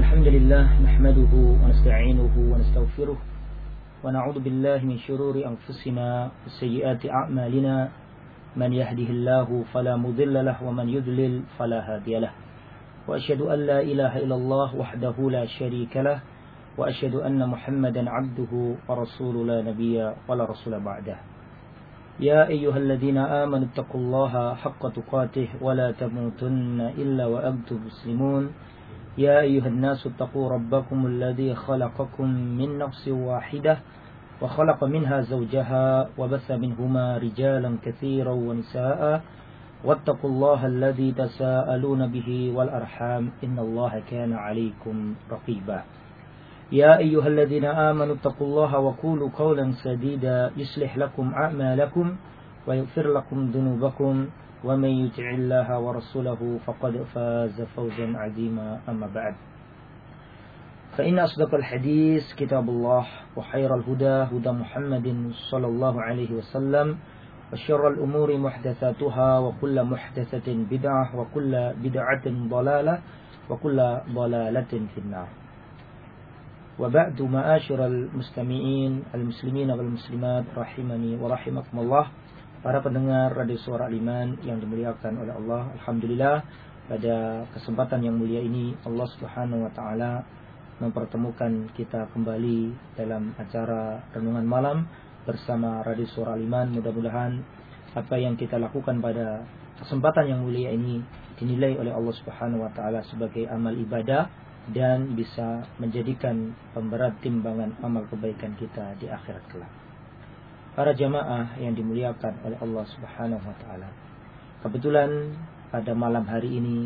الحمد لله نحمده ونستعينه ونستغفره ونعوذ بالله من شرور أنفسنا وسيئات أعمالنا من يهده الله فلا مضل له ومن يضلل فلا هادي له وأشهد أن لا إله إلا الله وحده لا شريك له وأشهد أن محمدا عبده ورسول لا نبي ولا رسول بعده يا أيها الذين آمنوا اتقوا الله حق تقاته ولا تموتن إلا وأنتم مسلمون يا أيها الناس اتقوا ربكم الذي خلقكم من نفس واحدة وخلق منها زوجها وبث منهما رجالا كثيرا ونساء واتقوا الله الذي تساءلون به والأرحام إن الله كان عليكم رقيبا يا أيها الذين آمنوا اتقوا الله وقولوا قولا سديدا يصلح لكم أعمالكم ويغفر لكم ذنوبكم ومن يطع الله ورسوله فقد فاز فوزا عظيما أما بعد فإن أصدق الحديث كتاب الله وخير الهدى هدى محمد صلى الله عليه وسلم وشر الأمور محدثاتها وكل محدثة بدعة وكل بدعة ضلالة وكل ضلالة في النار وبعد معاشر المستمعين المسلمين والمسلمات rahimani wa rahimakumullah. Para pendengar Radio Suara Al-Iman yang dimuliakan oleh Allah, alhamdulillah pada kesempatan yang mulia ini Allah Subhanahu wa taala mempertemukan kita kembali dalam acara renungan malam bersama Radio Suara Al-Iman. Mudah-mudahan apa yang kita lakukan pada kesempatan yang mulia ini dinilai oleh Allah Subhanahu wa taala sebagai amal ibadah dan bisa menjadikan pemberat timbangan amal kebaikan kita di akhirat kelak. Para jamaah yang dimuliakan oleh Allah Subhanahu wa taala. Kebetulan pada malam hari ini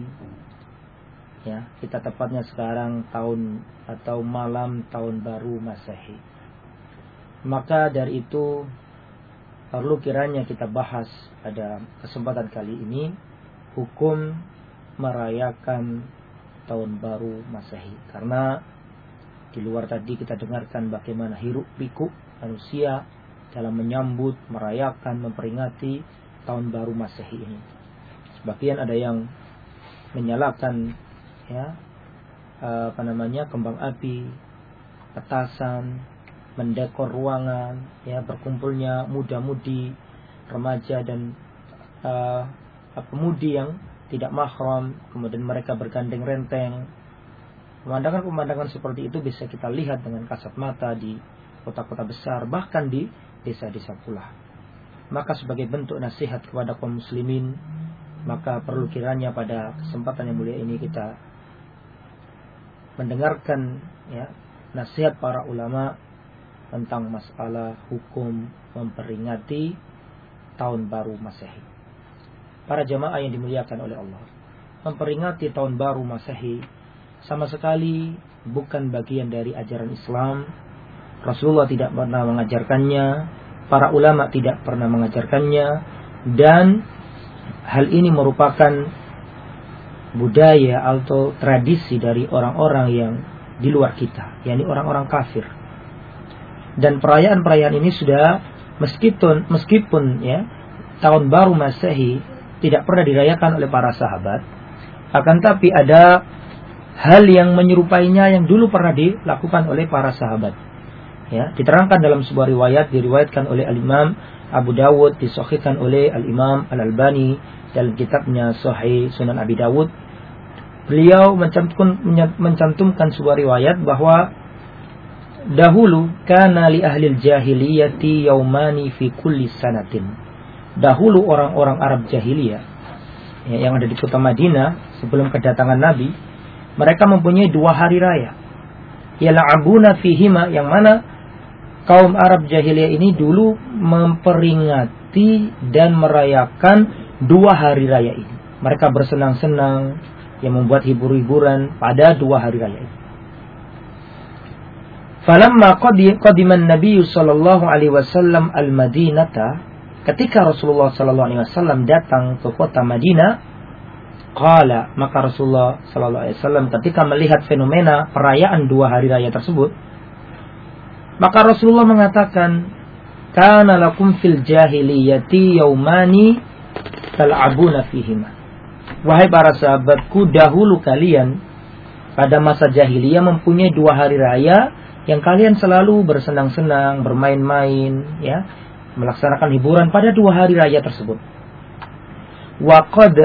ya, kita tepatnya sekarang tahun atau malam tahun baru Masehi. Maka dari itu perlu kiranya kita bahas pada kesempatan kali ini hukum merayakan tahun baru Masehi, karena di luar tadi kita dengarkan bagaimana hiruk pikuk manusia dalam menyambut, merayakan, memperingati tahun baru Masehi ini. Sebagian ada yang menyalakan kembang api, petasan, mendekor ruangan, berkumpulnya muda-mudi, remaja dan pemudi yang tidak mahram, kemudian mereka bergandeng renteng. Pemandangan-pemandangan seperti itu bisa kita lihat dengan kasat mata di kota-kota besar, bahkan di desa-desa pula. Maka sebagai bentuk nasihat kepada kaum muslimin, maka perlu kiranya pada kesempatan yang mulia ini kita mendengarkan nasihat para ulama tentang masalah hukum memperingati tahun baru Masehi. Para jamaah yang dimuliakan oleh Allah, memperingati tahun baru Masehi sama sekali bukan bagian dari ajaran Islam. Rasulullah tidak pernah mengajarkannya, para ulama tidak pernah mengajarkannya, dan hal ini merupakan budaya atau tradisi dari orang-orang yang di luar kita, yakni orang-orang kafir. Dan perayaan-perayaan ini sudah meskipun tahun baru Masehi tidak pernah dirayakan oleh para sahabat, akan tapi ada hal yang menyerupainya yang dulu pernah dilakukan oleh para sahabat. Diterangkan dalam sebuah riwayat, diriwayatkan oleh Al-Imam Abu Dawud, disahihkan oleh Al-Imam Al-Albani dalam kitabnya Sahih Sunan Abi Dawud. Beliau mencantumkan sebuah riwayat bahwa dahulu kana li ahlil jahiliyati yaumani fi kulli sanatin. Dahulu orang-orang Arab jahiliyah yang ada di kota Madinah sebelum kedatangan Nabi, mereka mempunyai 2 hari raya. Yal'abuna fihima, yang mana kaum Arab jahiliyah ini dulu memperingati dan merayakan 2 hari raya ini. Mereka bersenang-senang, yang membuat hibur-hiburan pada 2 hari raya ini. Falamma qadiman Nabi sallallahu alaihi wasallam al-Madinata, ketika Rasulullah sallallahu alaihi wasallam datang ke kota Madinah, qala, maka Rasulullah sallallahu alaihi wasallam ketika melihat fenomena perayaan 2 hari raya tersebut, maka Rasulullah mengatakan, kana lakum fil jahiliyati yaumani tal'abuna fihima. Wahai para sahabatku, dahulu kalian pada masa jahiliyah mempunyai 2 hari raya yang kalian selalu bersenang-senang, bermain-main, ya, melaksanakan hiburan pada 2 hari raya tersebut. Wa qad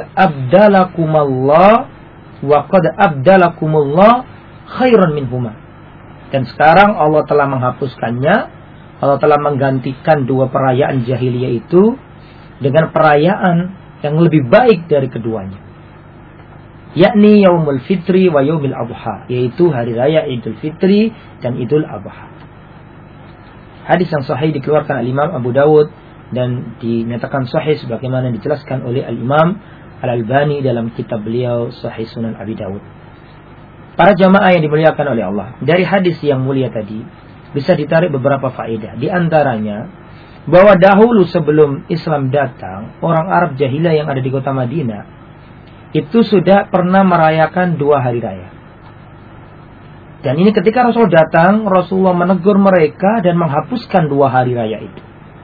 abdalakumullah khairan minhuma. Dan sekarang Allah telah menghapuskannya, Allah telah menggantikan 2 perayaan jahiliyah itu dengan perayaan yang lebih baik dari keduanya, yakni Yaumul Fitri wa Yaumil Adha, yaitu hari raya Idul Fitri dan Idul Adha. Hadis yang sahih dikeluarkan Al-Imam Abu Dawud dan dinyatakan sahih sebagaimana dijelaskan oleh Al-Imam Al-Albani dalam kitab beliau Sahih Sunan Abi Dawud. Para jamaah yang dimuliakan oleh Allah, dari hadis yang mulia tadi bisa ditarik beberapa faedah. Di antaranya bahwa dahulu sebelum Islam datang, orang Arab jahiliyah yang ada di kota Madinah itu sudah pernah merayakan 2 hari raya. Dan ini ketika Rasul datang, Rasulullah menegur mereka dan menghapuskan 2 hari raya itu.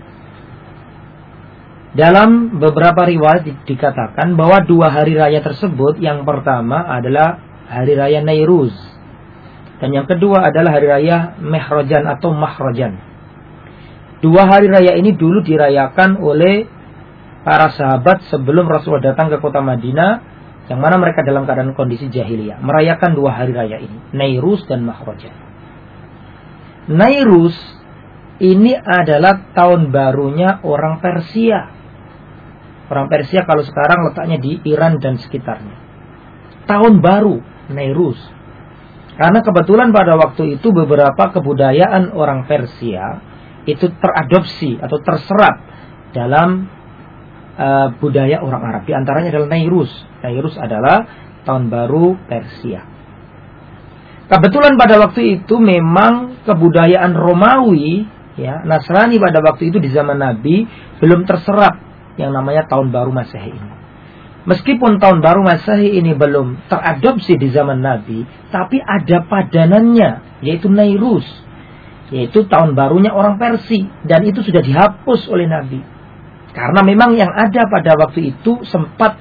Dalam beberapa riwayat dikatakan bahwa 2 hari raya tersebut, yang pertama adalah hari raya Nairuz, dan yang kedua adalah hari raya Mehrojan atau Mahrojan. 2 hari raya ini dulu dirayakan oleh para sahabat sebelum Rasulullah datang ke kota Madinah, yang mana mereka dalam keadaan kondisi jahiliyah, merayakan 2 hari raya ini, Nairuz dan Mahrojan. Nairuz ini adalah tahun barunya orang Persia. Orang Persia kalau sekarang letaknya di Iran dan sekitarnya. Tahun baru Nairuz. Karena kebetulan pada waktu itu beberapa kebudayaan orang Persia itu teradopsi atau terserap dalam budaya orang Arab. Di antaranya adalah Nairuz. Nairuz adalah tahun baru Persia. Kebetulan pada waktu itu memang kebudayaan Romawi, ya, Nasrani pada waktu itu di zaman Nabi belum terserap yang namanya tahun baru Masehi ini. Meskipun tahun baru Masehi ini belum teradopsi di zaman Nabi, tapi ada padanannya, yaitu Nairuz, yaitu tahun barunya orang Persia, dan itu sudah dihapus oleh Nabi. Karena memang yang ada pada waktu itu sempat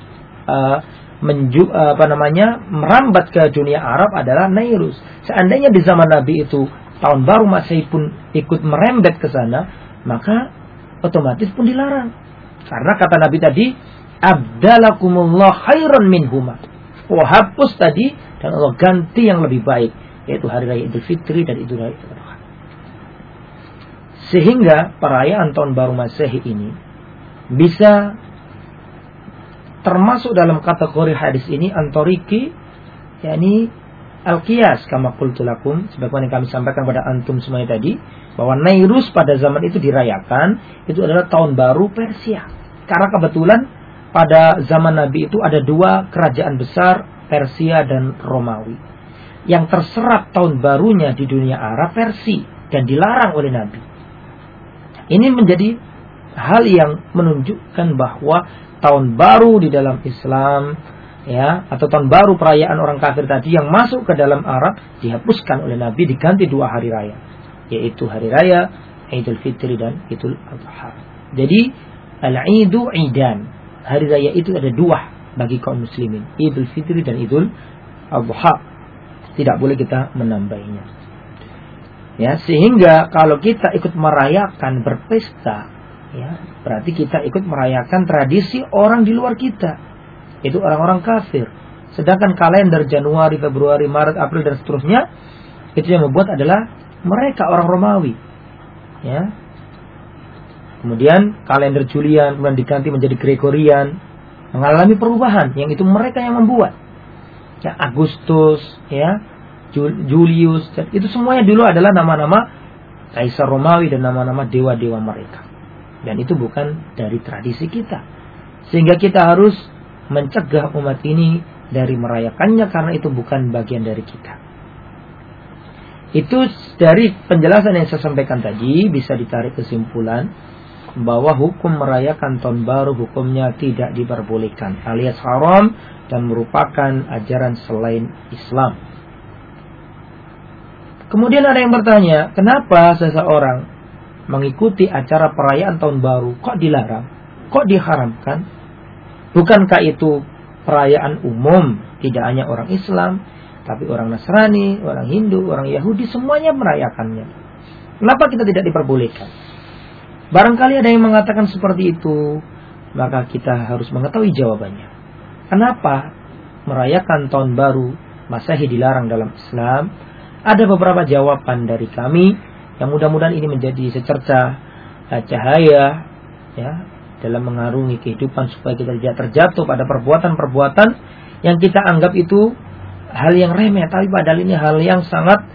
merambat ke dunia Arab adalah Nairuz. Seandainya di zaman Nabi itu tahun baru Masehi pun ikut merembet ke sana, maka otomatis pun dilarang. Karena kata Nabi tadi, abdalakumullah khairan minhuma. Allah hapus tadi dan Allah ganti yang lebih baik, yaitu hari raya Idul Fitri dan Idul Adha. Sehingga perayaan tahun baru Masehi ini bisa termasuk dalam kategori hadis ini antoriki, yakni al-qiyas kama qultu lakum, sebagaimana kami sampaikan pada antum semuanya tadi, bahwa Nairuz pada zaman itu dirayakan, itu adalah tahun baru Persia. Karena kebetulan pada zaman Nabi itu ada 2 kerajaan besar, Persia dan Romawi. Yang terserap tahun barunya di dunia Arab Persia dan dilarang oleh Nabi. Ini menjadi hal yang menunjukkan bahwa tahun baru di dalam Islam, ya, atau tahun baru perayaan orang kafir tadi yang masuk ke dalam Arab dihapuskan oleh Nabi, diganti 2 hari raya, yaitu hari raya Idul Fitri dan Idul Adha. Jadi al-Idu Idan, hari raya itu ada 2 bagi kaum muslimin, Idul Fitri dan Idul Adha. Tidak boleh kita menambahinya. Ya, sehingga kalau kita ikut merayakan, berpesta, ya, berarti kita ikut merayakan tradisi orang di luar kita, itu orang-orang kafir. Sedangkan kalender Januari, Februari, Maret, April dan seterusnya, itu yang membuat adalah mereka orang Romawi, ya. Kemudian kalender Julian kemudian diganti menjadi Gregorian, mengalami perubahan yang itu mereka yang membuat. Ya, Agustus, ya, Julius, itu semuanya dulu adalah nama-nama kaisar Romawi dan nama-nama dewa-dewa mereka. Dan itu bukan dari tradisi kita. Sehingga kita harus mencegah umat ini dari merayakannya, karena itu bukan bagian dari kita. Itu dari penjelasan yang saya sampaikan tadi bisa ditarik kesimpulan bahwa hukum merayakan tahun baru hukumnya tidak diperbolehkan, alias haram dan merupakan ajaran selain Islam. Kemudian ada yang bertanya, kenapa seseorang mengikuti acara perayaan tahun baru kok dilarang, kok diharamkan? Bukankah itu perayaan umum, tidak hanya orang Islam? Tapi orang Nasrani, orang Hindu, orang Yahudi semuanya merayakannya. Kenapa kita tidak diperbolehkan? Barangkali ada yang mengatakan seperti itu, maka kita harus mengetahui jawabannya. Kenapa merayakan tahun baru Masehi dilarang dalam Islam? Ada beberapa jawaban dari kami yang mudah-mudahan ini menjadi secercah cahaya ya dalam mengarungi kehidupan supaya kita tidak terjatuh pada perbuatan-perbuatan yang kita anggap itu hal yang remeh, tapi padahal ini hal yang sangat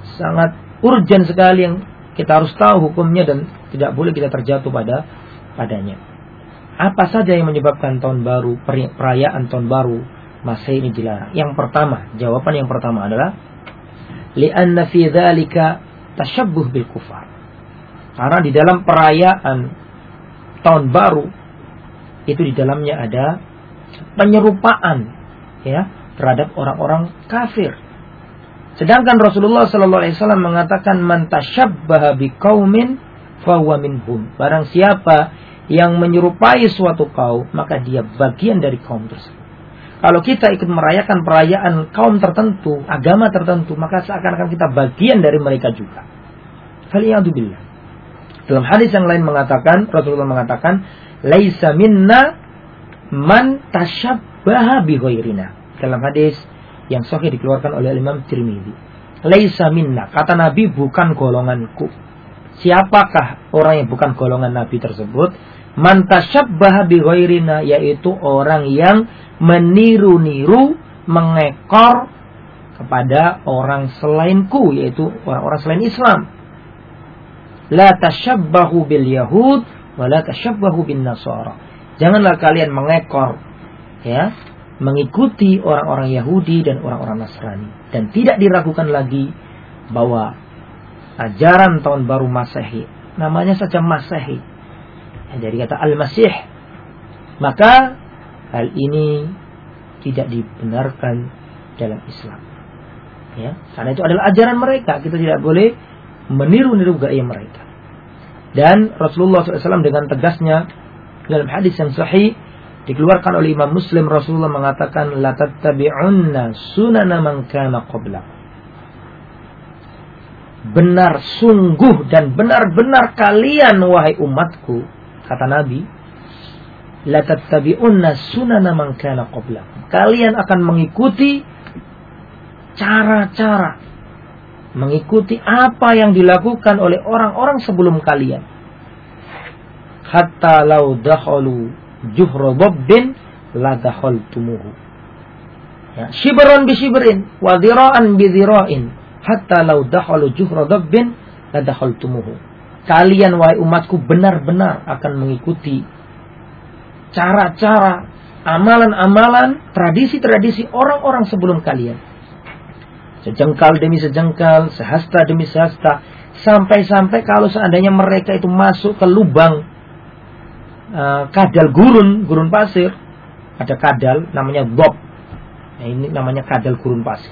urgen sekali yang kita harus tahu hukumnya dan tidak boleh kita terjatuh padanya. Apa saja yang menyebabkan tahun baru, perayaan tahun baru Masehi ini dilarang? Yang pertama, jawaban yang pertama adalah li'anna fi dzalika tasyabbuh bil kufar. Karena di dalam perayaan tahun baru itu di dalamnya ada penyerupaan ya terhadap orang-orang kafir. Sedangkan Rasulullah sallallahu alaihi wasallam mengatakan man tasyabbaha biqaumin fahuwa minhum. Barang siapa yang menyerupai suatu kaum, maka dia bagian dari kaum tersebut. Kalau kita ikut merayakan perayaan kaum tertentu, agama tertentu, maka seakan-akan kita bagian dari mereka juga. Faliyadzubillah. Dalam hadis yang lain mengatakan, Rasulullah mengatakan, laisa minna man tasyabbaha bi ghairina. Dalam hadis yang sahih dikeluarkan oleh Imam Tirmidzi. Laisa minna, kata Nabi, bukan golonganku. Siapakah orang yang bukan golongan Nabi tersebut? Man tasyabbaha bi ghairina, yaitu orang yang meniru-niru, mengekor kepada orang selainku, yaitu orang-orang selain Islam. La tasyabbahu bil yahud wa la tasyabbahu bin nasara. Janganlah kalian mengekor ya, mengikuti orang-orang Yahudi dan orang-orang Nasrani, dan tidak diragukan lagi bahwa ajaran tahun baru Masehi, namanya saja Masehi, dari kata Al-Masih, maka hal ini tidak dibenarkan dalam Islam. Ya, karena itu adalah ajaran mereka. Kita tidak boleh meniru-niru gaya mereka. Dan Rasulullah SAW dengan tegasnya dalam hadis yang sahih dikeluarkan oleh Imam Muslim, Rasulullah mengatakan la tattabi'unna sunana man kana qablakum. Benar sungguh dan benar-benar kalian wahai umatku, kata Nabi, la tattabi'unna sunana man kana qablakum. Kalian akan mengikuti cara-cara, mengikuti apa yang dilakukan oleh orang-orang sebelum kalian. Hatta law dakhalu juhra dabbin la dakhaltumuhu. Ya, shibran bi shibrin wa dhira'an bi dhira'in hatta law dakhalu juhra dabbin la dakhaltumuhu. Kalian wahai umatku benar-benar akan mengikuti cara-cara, amalan-amalan, tradisi-tradisi orang-orang sebelum kalian. Sejengkal demi sejengkal, sehasta demi sehasta, sampai-sampai kalau seandainya mereka itu masuk ke lubang kadal gurun pasir, ada kadal namanya gob. Nah, ini namanya kadal gurun pasir.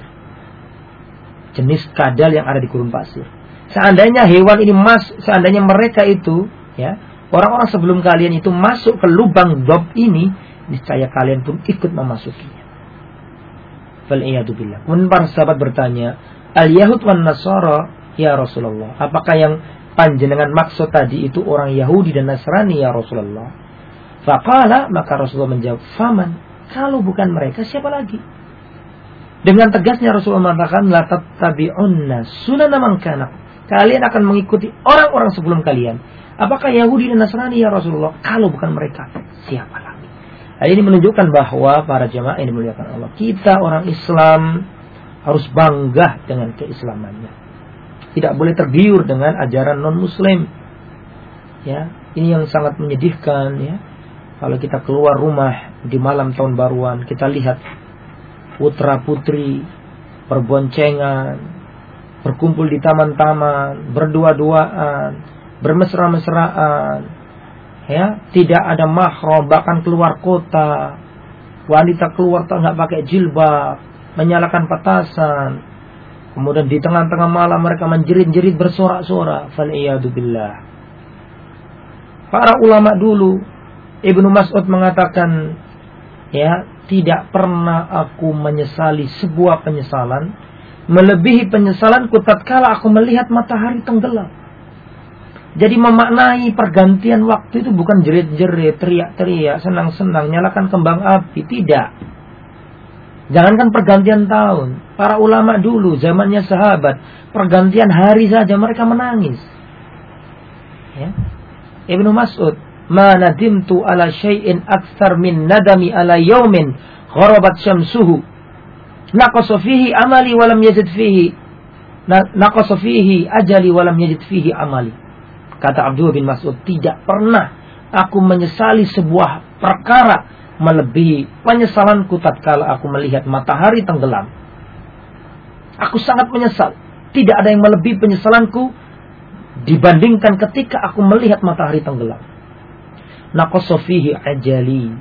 Jenis kadal yang ada di gurun pasir. Seandainya hewan ini seandainya mereka itu, ya, orang-orang sebelum kalian itu masuk ke lubang gob ini, niscaya kalian pun ikut memasukinya. Fal'iyadu billah. Kemudian para sahabat bertanya, al-Yahud wan Nasara ya Rasulullah, apakah yang panjenengan maksud tadi itu orang Yahudi dan Nasrani ya Rasulullah? Faqala, maka Rasulullah menjawab, faman, kalau bukan mereka siapa lagi? Dengan tegasnya Rasulullah mengatakan, la tattabi'unna sunana man kana. Kalian akan mengikuti orang-orang sebelum kalian. Apakah Yahudi dan Nasrani ya Rasulullah? Kalau bukan mereka siapa lagi? Hal ini menunjukkan bahwa para jemaah yang dimuliakan Allah, kita orang Islam harus bangga dengan keislamannya. Tidak boleh tergiur dengan ajaran non-Muslim. Ya, ini yang sangat menyedihkan. Ya, kalau kita keluar rumah di malam tahun baruan, kita lihat putra putri berboncengan, berkumpul di taman-taman, berdua-duaan, bermesra-mesraan. Ya, tidak ada mahram, bahkan keluar kota. Wanita keluar nggak pakai jilbab, menyalakan petasan. Kemudian di tengah-tengah malam mereka menjerit-jerit bersorak-sorak. Fal'iyadu billah. Para ulama dulu, Ibnu Mas'ud mengatakan, ya, tidak pernah aku menyesali sebuah penyesalan melebihi penyesalanku tatkala aku melihat matahari tenggelam. Jadi memaknai pergantian waktu itu bukan jerit-jerit, teriak-teriak, senang-senang, nyalakan kembang api. Tidak. Jangankan pergantian tahun. Para ulama dulu, zamannya sahabat, pergantian hari saja mereka menangis. Ya. Ibnu Mas'ud, ma nadimtu ala syai'in aktsar min nadami ala yaumin gharabat syamsuhu naqasa fihi amali wa lam yajid fihi naqasa fihi ajali wa lam yajid fihi amali. Kata Abdullah bin Mas'ud, tidak pernah aku menyesali sebuah perkara melebihi penyesalanku tatkala aku melihat matahari tenggelam. Aku sangat menyesal. Tidak ada yang melebihi penyesalanku dibandingkan ketika aku melihat matahari tenggelam. Naqasa fihi ajali.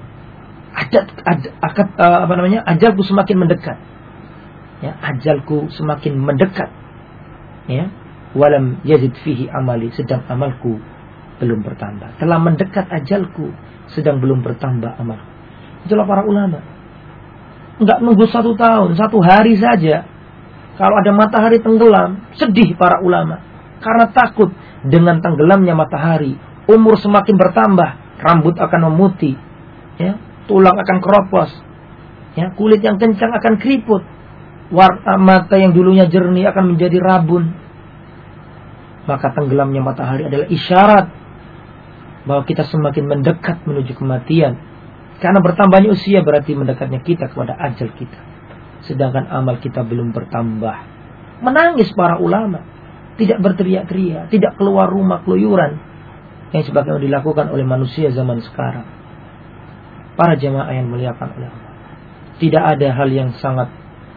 Ajalku semakin mendekat. Ya, ajalku semakin mendekat. Ya. Walam yazid fihi amali, sedang amalku belum bertambah. Telah mendekat ajalku, sedang belum bertambah amalku. Itulah para ulama. Enggak nunggu 1 tahun, 1 hari saja. Kalau ada matahari tenggelam, sedih para ulama. Karena takut dengan tenggelamnya matahari, umur semakin bertambah, rambut akan memutih, ya, tulang akan keropos, ya, kulit yang kencang akan keriput, mata yang dulunya jernih akan menjadi rabun. Maka tenggelamnya matahari adalah isyarat bahwa kita semakin mendekat menuju kematian. Karena bertambahnya usia berarti mendekatnya kita kepada ajal kita. Sedangkan amal kita belum bertambah. Menangis para ulama. Tidak berteriak-teriak. Tidak keluar rumah keluyuran. Yang sebagaimana dilakukan oleh manusia zaman sekarang. Para jamaah yang muliakan oleh Allah. Tidak ada hal yang sangat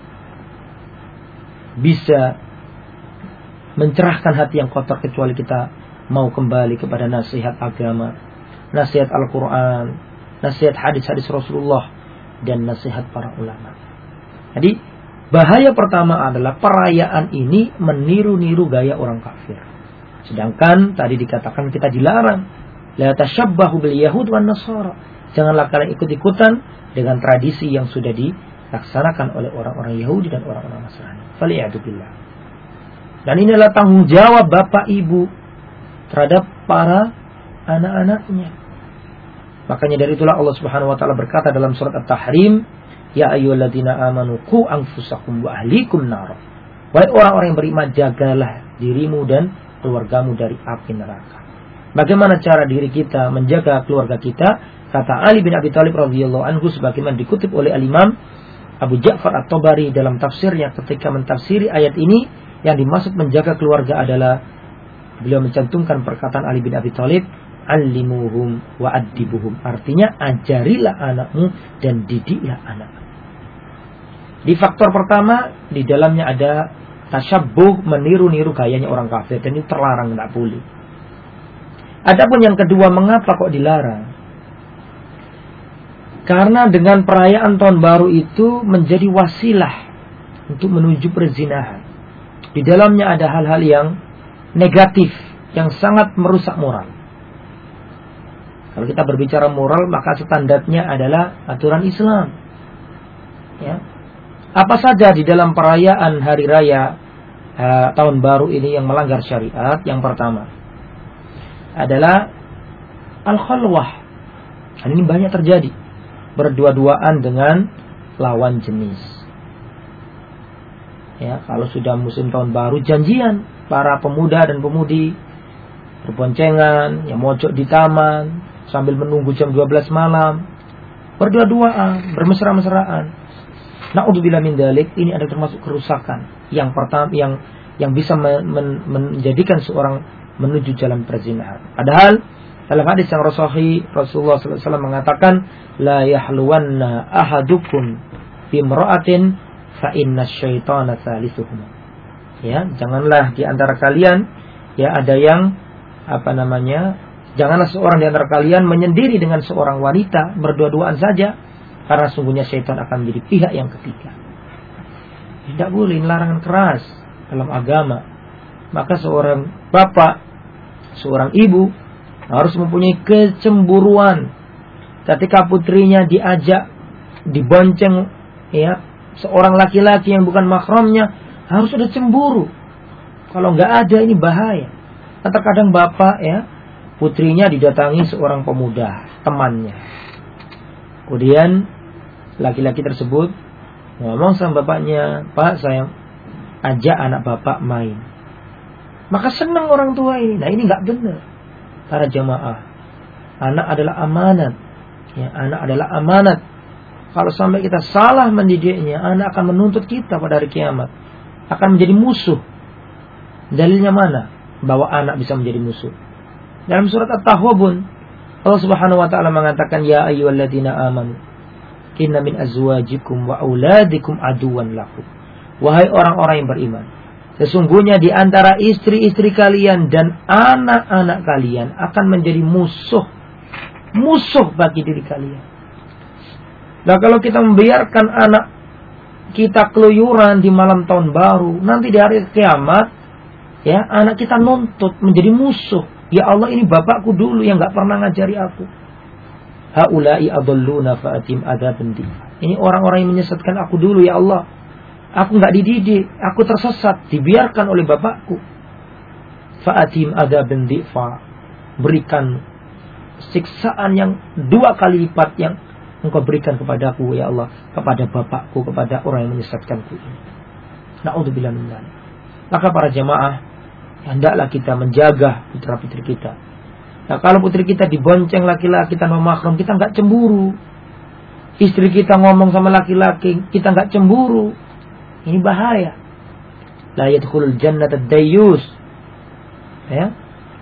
bisa mencerahkan hati yang kotor kecuali kita mau kembali kepada nasihat agama, nasihat Al-Quran, nasihat hadis-hadis Rasulullah, dan nasihat para ulama. Jadi bahaya pertama adalah perayaan ini meniru-niru gaya orang kafir. Sedangkan tadi dikatakan kita dilarang, la tashabbahu bil yahud wan nasara. Janganlah kalian ikut-ikutan dengan tradisi yang sudah dilaksanakan oleh orang-orang Yahudi dan orang-orang Nasrani. Faliyadu billah. Dan ini adalah tanggung jawab bapak ibu terhadap para anak-anaknya. Makanya dari itulah Allah Subhanahu wa taala berkata dalam surat At-Tahrim, ya ayyuhalladzina amanu qu anfusakum wa ahlikum nar. Wahai orang-orang yang beriman, jagalah dirimu dan keluargamu dari api neraka. Bagaimana cara diri kita menjaga keluarga kita? Kata Ali bin Abi Thalib radhiyallahu anhu sebagaimana dikutip oleh Al-Imam Abu Ja'far At-Tabari dalam tafsirnya ketika mentafsiri ayat ini. Yang dimaksud menjaga keluarga adalah beliau mencantumkan perkataan Ali bin Abi Thalib, allimuhum wa addibuhum. Artinya ajarilah anakmu dan didiklah anakmu. Di faktor pertama, di dalamnya ada tasyabbuh, meniru-niru gayanya orang kafir, dan ini terlarang, tidak boleh. Adapun yang kedua, mengapa kok dilarang? Karena dengan perayaan tahun baru itu menjadi wasilah untuk menuju perzinahan. Di dalamnya ada hal-hal yang negatif, yang sangat merusak moral. Kalau kita berbicara moral, maka standarnya adalah aturan Islam. Ya. Apa saja di dalam perayaan hari raya tahun baru ini yang melanggar syariat? Yang pertama adalah al-khalwah. Dan ini banyak terjadi. Berdua-duaan dengan lawan jenis. Ya, kalau sudah musim tahun baru, janjian para pemuda dan pemudi berboncengan, yang mojok di taman sambil menunggu jam 12 malam, berdua-duaan, bermesra-mesraan. Na'udzubillah min dzalik, ini ada termasuk kerusakan yang pertama yang bisa menjadikan seorang menuju jalan perzinahan. Padahal dalam hadis yang Rasulullah SAW mengatakan, la yahluwanna ahadukum bimra'atin fa inna syaitana salisuhum. Ya, janganlah di antara kalian ya ada yang janganlah seorang di antara kalian menyendiri dengan seorang wanita berdua-duaan saja, karena sungguhnya syaitan akan menjadi pihak yang ketiga. Tidak boleh, larangan keras dalam agama. Maka seorang bapak, seorang ibu harus mempunyai kecemburuan ketika putrinya diajak dibonceng ya seorang laki-laki yang bukan mahramnya, harus ada cemburu. Kalau nggak ada ini bahaya. Nah, terkadang bapak ya, putrinya didatangi seorang pemuda, temannya. Kemudian laki-laki tersebut ngomong sama bapaknya, "Pak, saya ajak anak bapak main." Maka senang orang tua ini. Nah, ini nggak benar. Para jamaah, anak adalah amanat. Ya, anak adalah amanat. Kalau sampai kita salah mendidiknya, anak akan menuntut kita pada hari kiamat. Akan menjadi musuh. Dalilnya mana? Bahwa anak bisa menjadi musuh. Dalam surat At-Taghabun, Allah Subhanahu wa taala mengatakan, "Ya ayyuhalladzina amanu, inna min azwajikum wa auladikum aduwwan lakum." Wahai orang-orang yang beriman, sesungguhnya di antara istri-istri kalian dan anak-anak kalian akan menjadi musuh. Musuh bagi diri kalian. Nah, kalau kita membiarkan anak kita keluyuran di malam tahun baru, nanti di hari kiamat, ya, anak kita nuntut menjadi musuh. Ya Allah, ini bapakku dulu yang gak pernah ngajari aku. Haula'i adalluna fa'atim adzabun di. Ini orang-orang yang menyesatkan aku dulu, ya Allah. Aku gak dididik, aku tersesat, dibiarkan oleh bapakku. Fa'atim adzabun di. Berikan siksaan yang 2 kali lipat yang Engkau berikan kepadaku, ya Allah, kepada bapakku, kepada orang yang menyesatkanku ini. Na'udzubillah min dzalik. Maka para jamaah, hendaklah kita menjaga putra-putri kita. Nah, kalau putri kita dibonceng laki-laki tanpa mahram, kita enggak cemburu. Istri kita ngomong sama laki-laki, kita enggak cemburu. Ini bahaya. La yadkhulul jannata ad-dayyus. Ya.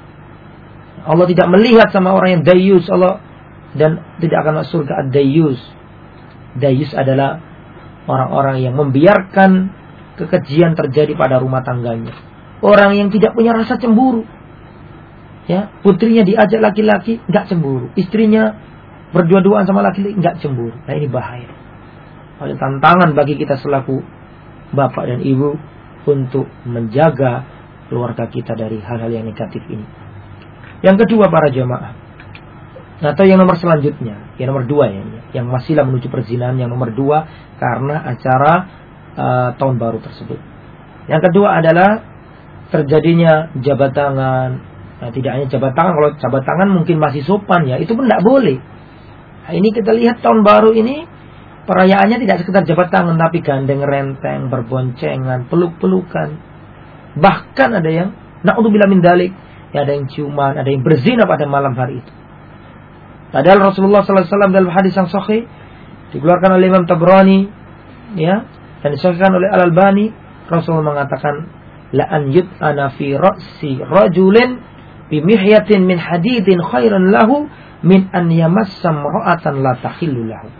Allah tidak melihat sama orang yang dayyus, Allah, dan tidak akan masuk surga ad-dayyus. Dayyus adalah orang-orang yang membiarkan kekejian terjadi pada rumah tangganya. Orang yang tidak punya rasa cemburu. Ya, putrinya diajak laki-laki, enggak cemburu. Istrinya berdua-duaan sama laki-laki, enggak cemburu. Nah, ini bahaya. Ada tantangan bagi kita selaku bapak dan ibu untuk menjaga keluarga kita dari hal-hal yang negatif ini. Yang kedua, para jamaah, atau yang nomor selanjutnya, yang nomor 2 ya, yang masihlah menuju perzinahan, yang nomor 2 karena acara tahun baru tersebut. Yang kedua adalah terjadinya jabat tangan. Nah, tidak hanya jabat tangan, kalau jabat tangan mungkin masih sopan ya, itu pun tidak boleh. Nah, ini kita lihat tahun baru ini perayaannya tidak sekedar jabat tangan, tapi gandeng renteng, berboncengan, peluk-pelukan. Bahkan ada yang na'udzubillah min dzalik, ya, ada yang ciuman, ada yang berzina pada malam hari itu. Padahal Rasulullah SAW dalam hadis yang sahih dikeluarkan oleh Imam Tabrani, ya, dan disahihkan oleh Al-Albani, Rasulullah mengatakan, la an yut'ana fi ra'si rajulin bi mihyatin min hadidin khairan lahu min an yamassa imra'atan la tahillu lahu.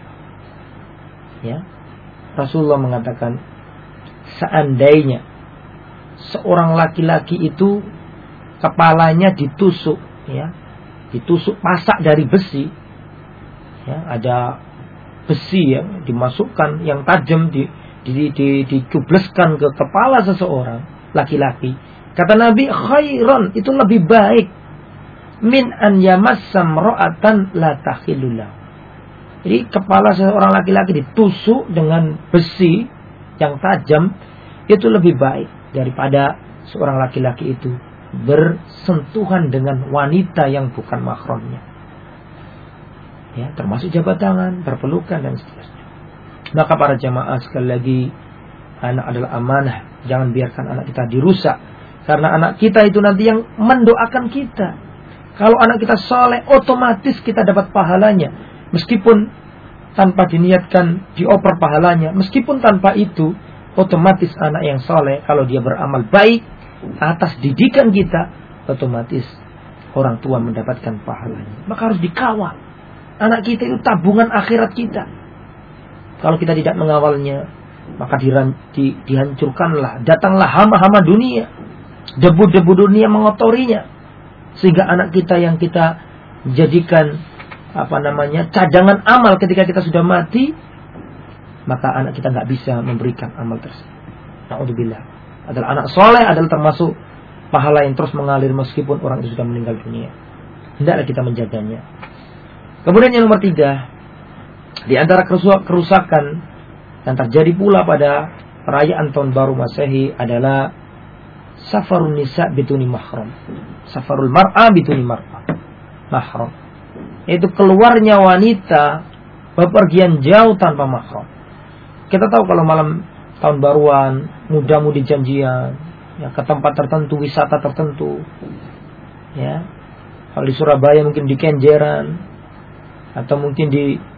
Ya. Rasulullah mengatakan, seandainya seorang laki-laki itu kepalanya ditusuk, ya, ditusuk pasak dari besi, ya, ada besi yang dimasukkan yang tajam dicubleskan ke kepala seseorang laki-laki, kata Nabi, khairan, itu lebih baik min an yamassa imra'atan la tahillu lahu. Jadi kepala seseorang laki-laki ditusuk dengan besi yang tajam, itu lebih baik daripada seorang laki-laki itu bersentuhan dengan wanita yang bukan mahramnya. Ya, termasuk jabat tangan, berpelukan dan seterusnya. Maka para jamaah, sekali lagi, anak adalah amanah. Jangan biarkan anak kita dirusak, karena anak kita itu nanti yang mendoakan kita. Kalau anak kita soleh, otomatis kita dapat pahalanya, meskipun tanpa diniatkan dioper pahalanya. Meskipun tanpa itu, otomatis anak yang soleh, kalau dia beramal baik atas didikan kita, otomatis orang tua mendapatkan pahalanya. Maka harus dikawal. Anak kita itu tabungan akhirat kita. Kalau kita tidak mengawalnya, maka dihancurkanlah. Datanglah hama-hama dunia, debu-debu dunia mengotorinya, sehingga anak kita yang kita jadikan cadangan amal ketika kita sudah mati, maka anak kita nggak bisa memberikan amal tersebut. Na'udzubillah. Adalah anak soleh, adalah termasuk pahala yang terus mengalir meskipun orang itu sudah meninggal dunia. Hendaklah kita menjaganya. Kemudian yang nomor 3, Di antara kerusakan yang terjadi pula pada perayaan tahun baru Masehi adalah safarun nisa bituni mahram. Safarul mar'a bituni mahram. Yaitu keluarnya wanita bepergian jauh tanpa mahram. Kita tahu kalau malam tahun baruan, muda-mudi janjian, ya, ke tempat tertentu, wisata tertentu. Ya. Kalau di Surabaya mungkin di Kenjeran, atau mungkin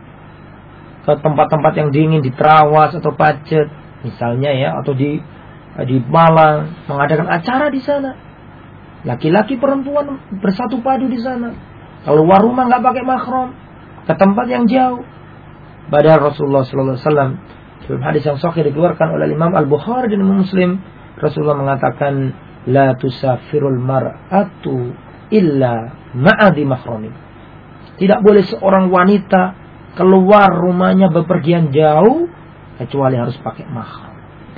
ke tempat-tempat yang dingin, di Trawas atau Pacet misalnya, ya, atau di Malang mengadakan acara di sana. Laki-laki perempuan bersatu padu di sana. Keluar rumah nggak pakai mahram, ke tempat yang jauh. Padahal Rasulullah sallallahu alaihi wasallam dalam hadis yang sahih dikeluarkan oleh Imam Al-Bukhari dan Imam Muslim, Rasulullah mengatakan la tusafirul mar'atu illa ma'adhi mahramin. Tidak boleh seorang wanita keluar rumahnya bepergian jauh kecuali harus pakai mahram.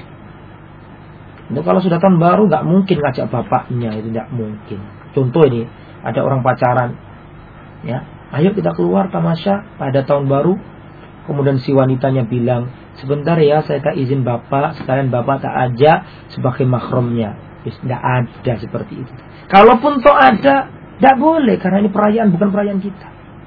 Itu kalau sudah tahun baru nggak mungkin ngajak bapaknya, itu nggak mungkin. Contoh ini, ada orang pacaran, ya, ayo kita keluar tamasya pada tahun baru. Kemudian si wanitanya bilang, sebentar ya, saya tak izin bapak, sekalian bapak tak ajak sebagai mahramnya. Tidak ada seperti itu. Kalaupun toh ada, tidak boleh, karena ini perayaan, bukan perayaan kita.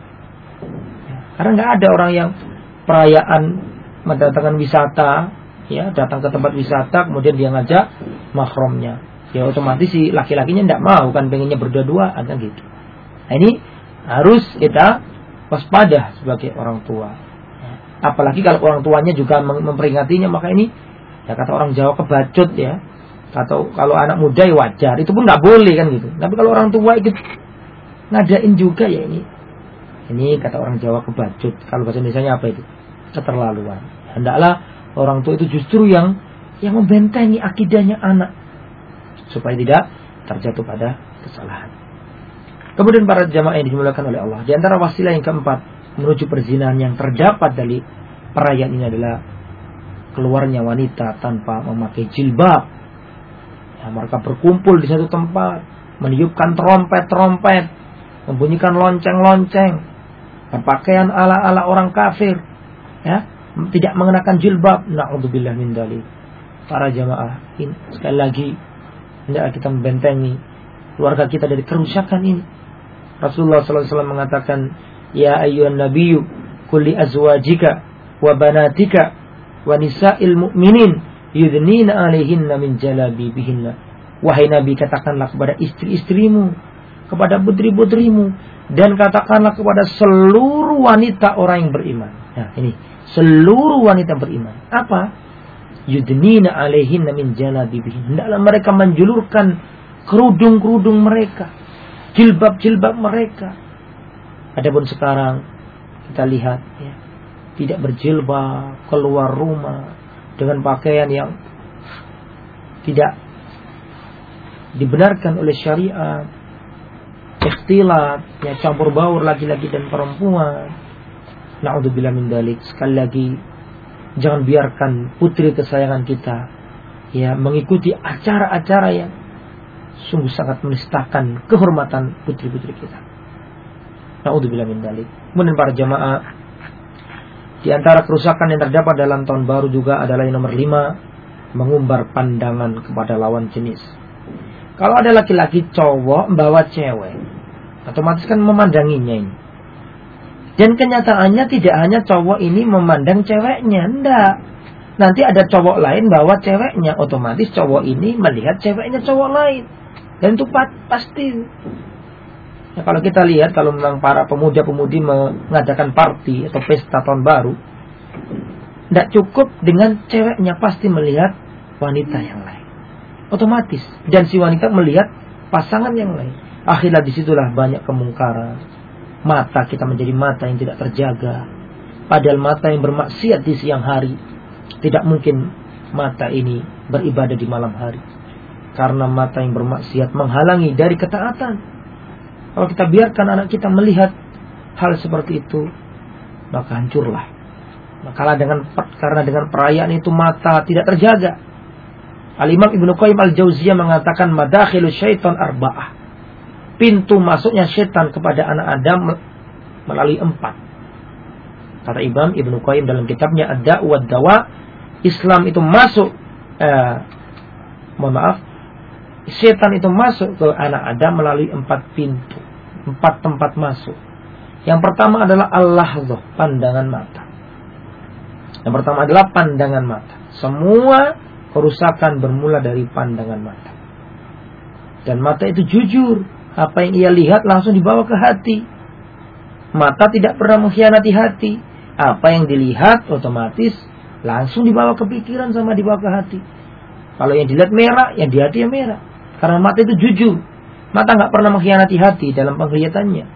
Ya, karena nggak ada orang yang perayaan mendatangkan wisata, ya, datang ke tempat wisata kemudian dia ngajak mahramnya. Ya otomatis si laki-lakinya tidak mau kan, pengennya berdua-duaan kan gitu. Nah, ini harus kita waspada sebagai orang tua. Apalagi kalau orang tuanya juga memperingatinya, maka ini ya kata orang Jawa kebacut, ya. Atau kalau anak muda ya wajar, itu pun nggak boleh kan gitu. Tapi kalau orang tua ikut ngadain juga, ya ini kata orang Jawa kebacut. Kalau bahasa Indonesianya apa itu? Keterlaluan. Hendaklah orang tua itu justru yang membentengi akidahnya anak supaya tidak terjatuh pada kesalahan. Kemudian para jamaah yang dimuliakan oleh Allah, di antara wasilah yang keempat menuju perzinahan yang terdapat dari perayaan ini adalah keluarnya wanita tanpa memakai jilbab. Ya, mereka berkumpul di satu tempat, meniupkan trompet-trompet, membunyikan lonceng-lonceng, berpakaian ala-ala orang kafir, ya, tidak mengenakan jilbab. Na'udzubillah min dzalik. Para jamaah, sekali lagi hendaklah kita membentengi keluarga kita dari kerusakan ini. Rasulullah SAW mengatakan, ya ayyuhan nabiyyu kulli azwajika wa banatika wa nisa'il mu'minin yudnina 'alaihinna min jalabibihinna. Wahai Nabi, katakanlah kepada istri-istrimu, kepada putri-putrimu, dan katakanlah kepada seluruh wanita orang yang beriman. Nah, ini seluruh wanita beriman. Apa? Yudnina 'alaihinna min jalabibihinna. Hendaklah mereka menjulurkan kerudung-kerudung mereka, jilbab-jilbab mereka. Adapun sekarang kita lihat, ya, tidak berjilbab, keluar rumah dengan pakaian yang tidak dibenarkan oleh syariat, ikhtilat, ya, campur baur laki-laki dan perempuan. Na'udzubillah min dzalik. Sekali lagi, jangan biarkan putri kesayangan kita, ya, mengikuti acara-acara yang sungguh sangat menistakan kehormatan putri-putri kita. Na'udzubillah min dzalik. Kemudian para jamaah, di antara kerusakan yang terdapat dalam tahun baru juga adalah yang nomor 5, mengumbar pandangan kepada lawan jenis. Kalau ada laki-laki cowok membawa cewek, otomatis kan memandanginya ini. Dan kenyataannya tidak hanya cowok ini memandang ceweknya, enggak. Nanti ada cowok lain bawa ceweknya, otomatis cowok ini melihat ceweknya cowok lain. Dan itu pasti. Ya, kalau kita lihat, kalau memang para pemuda-pemudi mengadakan party atau pesta tahun baru, tidak cukup dengan ceweknya, pasti melihat wanita yang lain, otomatis. Dan si wanita melihat pasangan yang lain. Akhirnya disitulah banyak kemungkaran. Mata kita menjadi mata yang tidak terjaga. Padahal mata yang bermaksiat di siang hari, tidak mungkin mata ini beribadah di malam hari. Karena mata yang bermaksiat menghalangi dari ketaatan. Kalau kita biarkan anak kita melihat hal seperti itu, maka hancurlah. Karena dengan perayaan itu mata tidak terjaga. Al-Imam Ibnu Qayyim Al-Jauziyah mengatakan madakhilu syaitan arba'ah. Pintu masuknya syaitan kepada anak Adam melalui 4. Kata Imam Ibnu Qayyim dalam kitabnya Ad-Da' wa Dawa, Islam itu masuk setan itu masuk ke anak Adam melalui 4 pintu, 4 tempat masuk. Yang pertama adalah al-lahdzah, pandangan mata. Yang pertama adalah pandangan mata. Semua kerusakan bermula dari pandangan mata. Dan mata itu jujur, apa yang ia lihat langsung dibawa ke hati. Mata tidak pernah mengkhianati hati. Apa yang dilihat otomatis langsung dibawa ke pikiran sama dibawa ke hati. Kalau yang dilihat merah, yang di hati ya merah. Karena mata itu jujur. Mata nggak pernah mengkhianati hati dalam penglihatannya.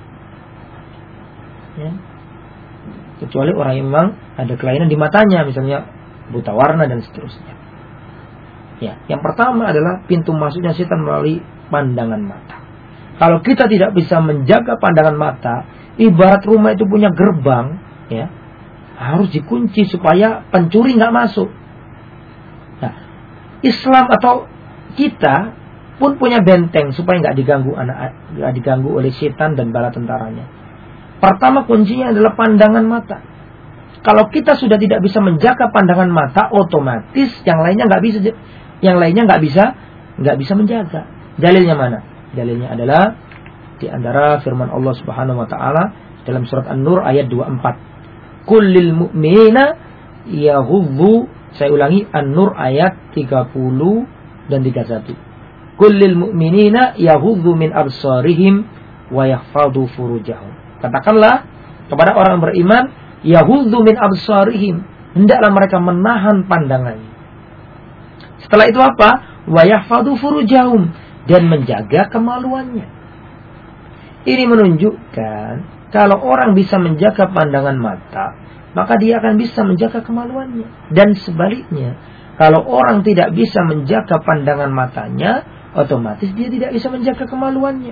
Ya. Kecuali orang yang memang ada kelainan di matanya, misalnya buta warna dan seterusnya. Ya, yang pertama adalah pintu masuknya setan melalui pandangan mata. Kalau kita tidak bisa menjaga pandangan mata, ibarat rumah itu punya gerbang, ya, harus dikunci supaya pencuri nggak masuk. Nah, Islam atau kita pun punya benteng supaya nggak diganggu oleh setan dan bala tentaranya. Pertama kuncinya adalah pandangan mata. Kalau kita sudah tidak bisa menjaga pandangan mata, otomatis yang lainnya nggak bisa menjaga. Dalilnya mana? Dalilnya adalah di antara firman Allah Subhanahu wa taala dalam surat An-Nur ayat 24. Kullil mu'minina yaghuddu, saya ulangi, An-Nur ayat 30 dan 31. Kullil mu'minina yaghuddu min absarihim wa yahfadhu furujahum. Katakanlah kepada orang beriman, yaghuddu min absarihim, hendaklah mereka menahan pandangannya. Setelah itu apa? Wa yahfadhu furujahum, dan menjaga kemaluannya. Ini menunjukkan kalau orang bisa menjaga pandangan mata, maka dia akan bisa menjaga kemaluannya. Dan sebaliknya, kalau orang tidak bisa menjaga pandangan matanya, otomatis dia tidak bisa menjaga kemaluannya.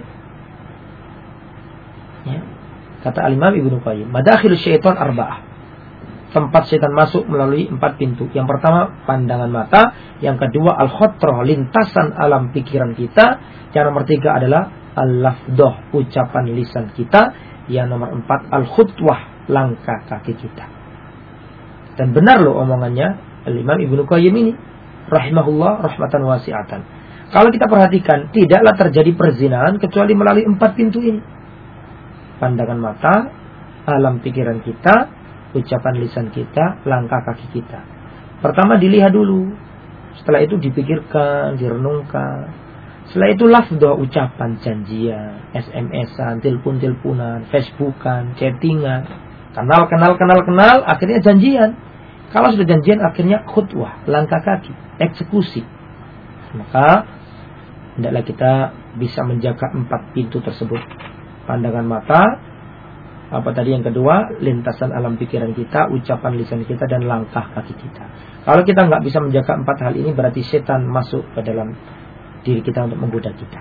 Ya. Kata Al-Imam Ibnu Qayyim, madakhilus syaitan arba'ah. Tempat setan masuk melalui 4 pintu. Yang pertama pandangan mata, yang kedua al-khotroh, lintasan alam pikiran kita, yang nomor 3 adalah al-lafdoh, ucapan lisan kita, yang nomor 4 al-khutwah, langkah kaki kita. Dan benar loh omongannya Al-Imam Ibnu Qayyim ini, rahimahullah rahmatan wasi'atan. Kalau kita perhatikan, tidaklah terjadi perzinahan kecuali melalui 4 pintu ini. Pandangan mata, alam pikiran kita, ucapan lisan kita, langkah kaki kita. Pertama dilihat dulu, setelah itu dipikirkan, direnungkan. Setelah itu lafdhah, ucapan, janjian, SMS-an, telepon-teleponan, Facebookan, chattingan, kenal, akhirnya janjian. Kalau sudah janjian, akhirnya khutwah, langkah kaki, eksekusi. Maka hendaklah kita bisa menjaga 4 pintu tersebut. Pandangan mata, apa tadi yang kedua, lintasan alam pikiran kita, ucapan lisan kita, dan langkah kaki kita. Kalau kita nggak bisa menjaga 4 hal ini, berarti setan masuk ke dalam diri kita untuk menggoda kita.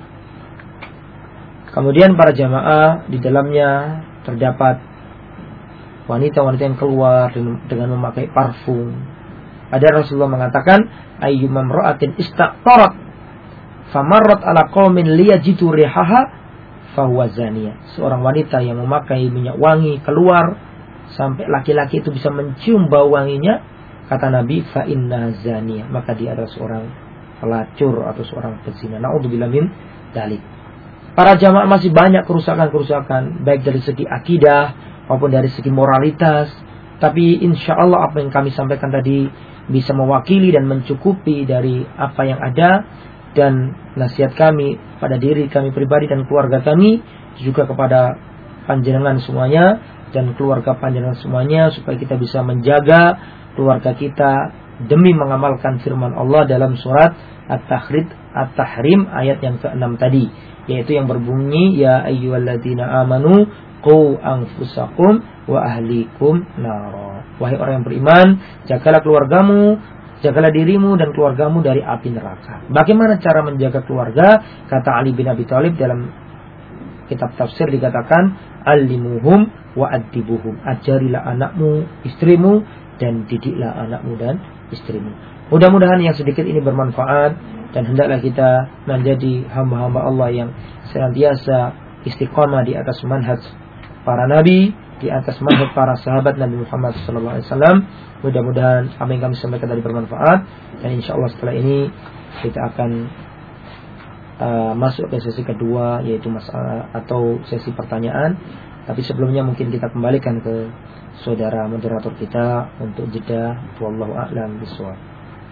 Kemudian para jamaah, di dalamnya terdapat wanita-wanita yang keluar dengan memakai parfum. Ada Rasulullah mengatakan, ayyumam ra'atin istaqtarat famarrat ala qaumin liyajitu rihaha fahuwa zaniyah. Seorang wanita yang memakai minyak wangi keluar sampai laki-laki itu bisa mencium bau wanginya, kata Nabi, fa inna zaniyah, maka dia adalah seorang pelacur atau seorang pezina. Na'udzubillah min dzalik. Para jamaah, masih banyak kerusakan-kerusakan, baik dari segi akidah maupun dari segi moralitas. Tapi insya Allah apa yang kami sampaikan tadi bisa mewakili dan mencukupi dari apa yang ada. Dan nasihat kami pada diri kami pribadi dan keluarga kami, juga kepada panjenengan semuanya dan keluarga panjenengan semuanya, supaya kita bisa menjaga keluarga kita demi mengamalkan firman Allah dalam surat At-Tahrim ayat yang ke-6 tadi, yaitu yang berbunyi, ya ayyuhalladzina amanu qu anfusakum wa ahlikum nar. Wahai orang yang beriman, jagalah keluargamu, jagalah dirimu dan keluargamu dari api neraka. Bagaimana cara menjaga keluarga? Kata Ali bin Abi Thalib dalam kitab tafsir dikatakan, alimuhum wa addibuhum. Ajarilah anakmu, istrimu, dan didiklah anakmu dan istrimu. Mudah-mudahan yang sedikit ini bermanfaat, dan hendaklah kita menjadi hamba-hamba Allah yang senantiasa istiqamah di atas manhaj para nabi, di atas manhaj para sahabat Nabi Muhammad SAW. Mudah-mudahan apa yang kami sampaikan tadi bermanfaat, dan insyaallah setelah ini kita akan masuk ke sesi kedua, yaitu masalah atau sesi pertanyaan. Tapi sebelumnya mungkin kita kembalikan ke saudara moderator kita untuk jeda. Wallahu a'lam bishawab.